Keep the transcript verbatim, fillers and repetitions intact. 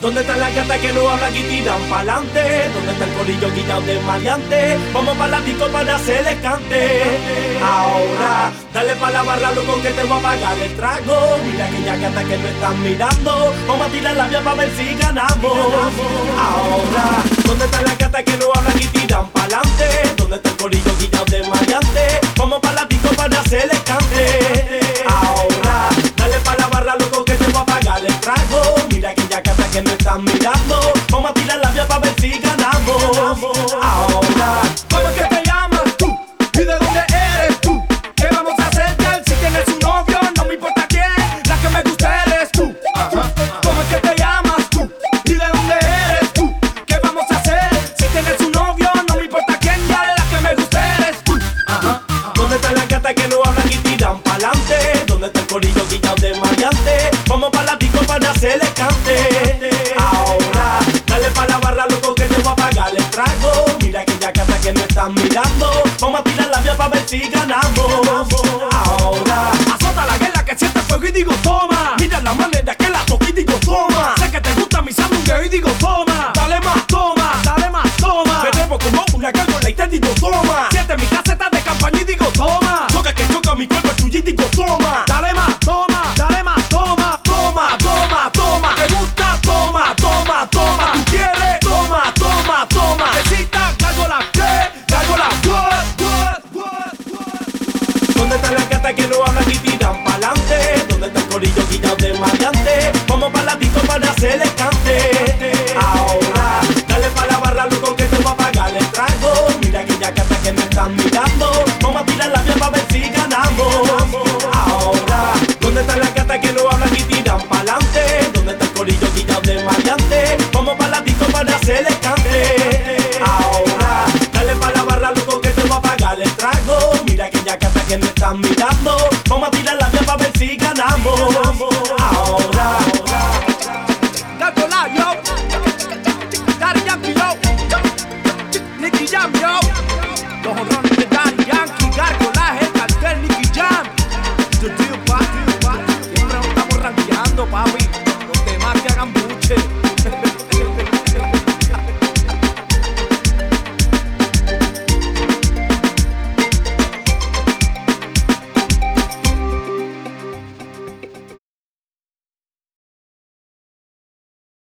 ¿Dónde están las gatas que no hablan y tiran pa'lante? ¿Dónde está el corillo guillado de maleante? Vamos pa' la disco para hacerle cante. Ahora, dale pa' la barra, loco, que te voy a pagar el trago. Mira aquellas gatas que no están mirando. Vamos a tirar la vía pa' ver si ganamos. Ahora, ¿dónde están las gatas que no hablan y tiran pa'lante? ¿Dónde está el corillo guillado de maleante? Vamos pa' la disco para hacerle cante. Ahora, dale pa' la barra, loco, que te voy a pagar el trago. Mira aquellas gatas que no están mirando. Vamos a tirar la vía pa' ver si ganamos. Ahora, ¿cómo es que te llamas tú? ¿Y de dónde eres tú? ¿Qué vamos a hacer, girl? Si tienes un novio, no me importa quién. La que me gusta eres tú. Ajá. ¿Cómo es que te llamas tú? ¿Y de dónde eres tú? ¿Qué vamos a hacer? Si tienes un novio, no me importa quién, girl. La que me gusta eres tú. Ajá. ¿dónde están las gatas que no hablan y tiran pa'lante? ¿Dónde está el corillo guillado de maleante? Vamos pa' la disco para hacerle cante. Ahora, dale pa' la barra, loco, que te voy a pagar el trago. Mira aquellas gatas que no están mirando. Vamos a tirar la vía pa' ver si ganamos. Ahora, azota la guerra que siente fuego y digo toma. Mira la manera que la toco y digo toma. Sé que te gusta mi sándwich y digo toma. Dale más, toma, dale más, toma. Me debo como una gárgola y te digo toma. Siente mi caseta de campaña y digo toma. Choca que choca mi cuerpo tuyo y digo toma. Dale más, toma, dale más, toma. Toma, toma, toma. ¿Te gusta? Toma, toma, toma. ¿Tú quieres? Toma, toma, toma. Necesita gárgola, ¿qué? Gárgola, what, what, what, what. ¿dónde están las gatas que no hablan y tiran pa'lante? ¿Dónde está el corillo guillado de maleante? Vamos pa' la disco para hacerle cante. Ahora, dale pa' la barra, loco, que te voy a pagar el trago. Mira aquellas gatas que me están mirando. Vamos a tirar la vía pa' ver si ganamos. Ahora, ¿dónde están las gatas que no hablan y tiran pa'lante? ¿Dónde está el corillo guillado de maleante? Vamos pa' la disco para hacerle cante. Ahora, dale pa' la barra, loco, que te voy a pagar el trago. Mira aquellas gatas que me están mirando.